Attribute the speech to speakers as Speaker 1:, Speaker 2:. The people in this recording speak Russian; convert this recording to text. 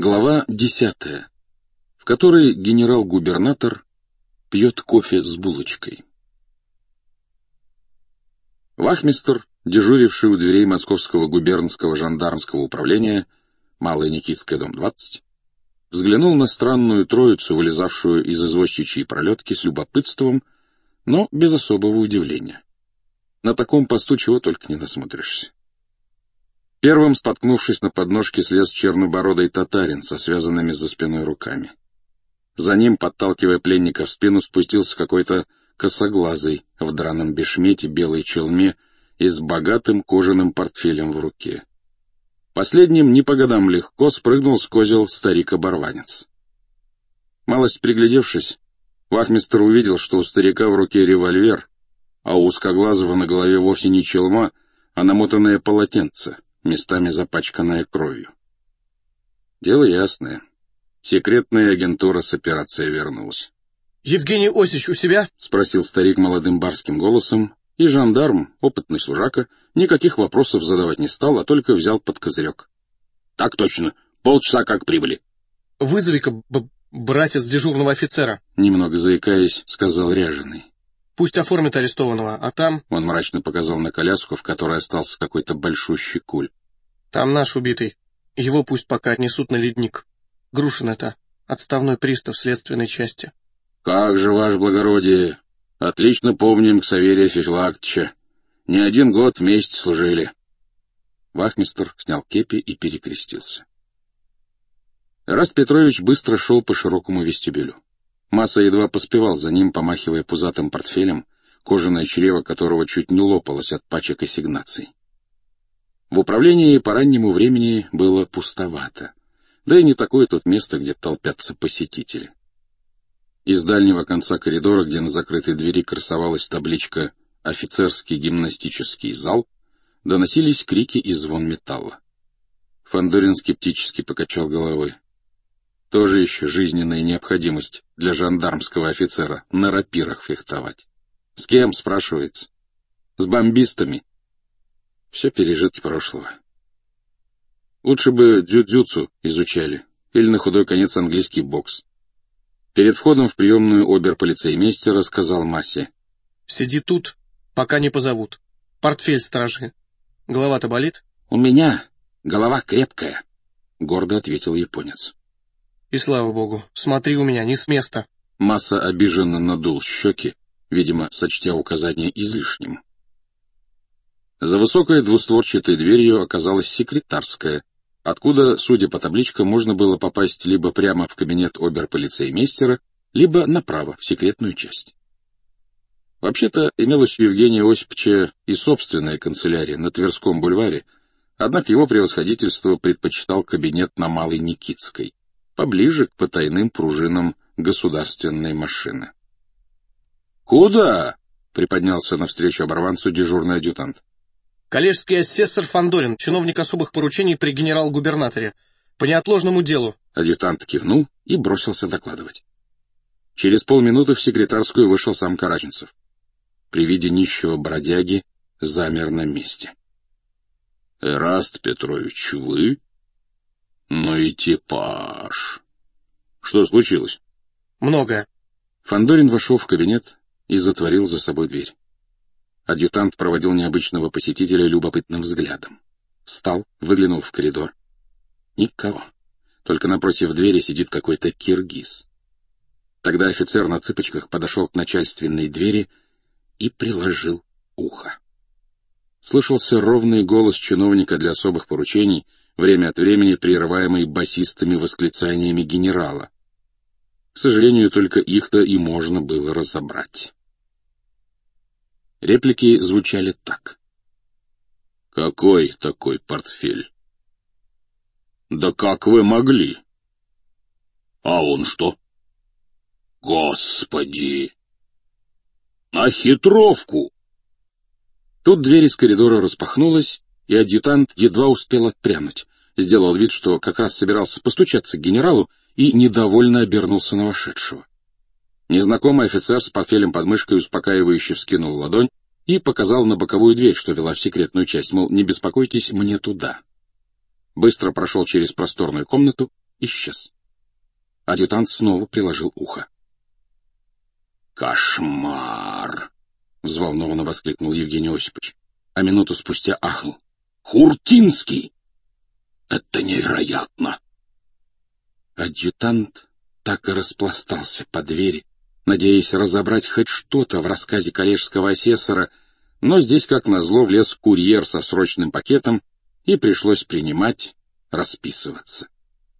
Speaker 1: Глава 10, в которой генерал-губернатор пьет кофе с булочкой. Вахмистр, дежуривший у дверей Московского губернского жандармского управления, Малая Никитская, дом 20, взглянул на странную троицу, вылезавшую из извозчичьей пролетки, с любопытством, но без особого удивления. На таком посту чего только не насмотришься. Первым, споткнувшись на подножке, слез чернобородый татарин со связанными за спиной руками. За ним, подталкивая пленника в спину, спустился какой-то косоглазый в драном бешмете, белой челме и с богатым кожаным портфелем в руке. Последним не по годам легко спрыгнул с козел старик-оборванец. Малость приглядевшись, вахмистр увидел, что у старика в руке револьвер, а у узкоглазого на голове вовсе не челма, а намотанное полотенце, местами запачканная кровью. Дело ясное. Секретная агентура с операцией вернулась.
Speaker 2: — Евгений Осич у себя? —
Speaker 1: спросил старик молодым барским голосом, и жандарм, опытный служака, никаких вопросов задавать не стал, а только взял под козырек. — Так точно. Полчаса как прибыли.
Speaker 2: — Вызови-ка, братец дежурного офицера.
Speaker 1: Немного заикаясь, сказал ряженый.
Speaker 2: — Пусть оформит арестованного, а там...
Speaker 1: Он мрачно показал на коляску, в которой остался какой-то большущий куль.
Speaker 2: — Там наш убитый. Его пусть пока отнесут на ледник. Грушин это, отставной пристав следственной части.
Speaker 1: — Как же, ваше благородие! Отлично помним Ксаверия Феофилактовича. Не один год вместе служили. Вахмистр снял кепи и перекрестился. Эраст Петрович быстро шел по широкому вестибюлю. Масса едва поспевал за ним, помахивая пузатым портфелем, кожаное чрево которого чуть не лопалось от пачек ассигнаций. В управлении по раннему времени было пустовато, да и не такое тут место, где толпятся посетители. Из дальнего конца коридора, где на закрытой двери красовалась табличка «Офицерский гимнастический зал», доносились крики и звон металла. Фандорин скептически покачал головой. Тоже еще жизненная необходимость для жандармского офицера на рапирах фехтовать. С кем, спрашивается? С бомбистами. Все пережитки прошлого. Лучше бы дзюдзюцу изучали, или на худой конец английский бокс. Перед входом в приемную обер-полицеймейстера сказал Массе.
Speaker 2: — Сиди тут, пока не позовут. Портфель стражи. Голова-то болит?
Speaker 1: — У меня голова крепкая, — гордо ответил японец.
Speaker 2: — И слава богу, смотри у меня, не с места.
Speaker 1: Масса обиженно надул щеки, видимо, сочтя указание излишним. За высокой двустворчатой дверью оказалась секретарская, откуда, судя по табличкам, можно было попасть либо прямо в кабинет обер-полицеймейстера, либо направо, в секретную часть. Вообще-то, имелась у Евгения Осиповича и собственная канцелярия на Тверском бульваре, однако его превосходительство предпочитал кабинет на Малой Никитской, поближе к потайным пружинам государственной машины. «Куда?» — приподнялся навстречу оборванцу дежурный адъютант.
Speaker 2: Коллежский асессор Фандорин, чиновник особых поручений при генерал-губернаторе. По неотложному делу.
Speaker 1: Адъютант кивнул и бросился докладывать. Через полминуты в секретарскую вышел сам Караченцев. При виде нищего бродяги замер на месте. — Эраст Петрович, вы? Ну и типаж. Что случилось?
Speaker 2: — Многое.
Speaker 1: Фандорин вошел в кабинет и затворил за собой дверь. Адъютант проводил необычного посетителя любопытным взглядом. Встал, выглянул в коридор. Никого. Только напротив двери сидит какой-то киргиз. Тогда офицер на цыпочках подошел к начальственной двери и приложил ухо. Слышался ровный голос чиновника для особых поручений, время от времени прерываемый басистыми восклицаниями генерала. К сожалению, только их-то и можно было разобрать. Реплики звучали так. «Какой такой портфель? Да как вы могли? А он что? Господи! На хитровку!» Тут дверь из коридора распахнулась, и адъютант едва успел отпрянуть. Сделал вид, что как раз собирался постучаться к генералу, и недовольно обернулся на вошедшего. Незнакомый офицер с портфелем под мышкой успокаивающе вскинул ладонь и показал на боковую дверь, что вела в секретную часть, мол, не беспокойтесь, мне туда. Быстро прошел через просторную комнату исчез. Адъютант снова приложил ухо. «Кошмар!» — взволнованно воскликнул Евгений Осипович, а минуту спустя ахнул. «Хуртинский! Это невероятно!» Адъютант так и распластался по двери, надеясь разобрать хоть что-то в рассказе коллежского асессора, но здесь, как назло, влез курьер со срочным пакетом, и пришлось принимать, расписываться.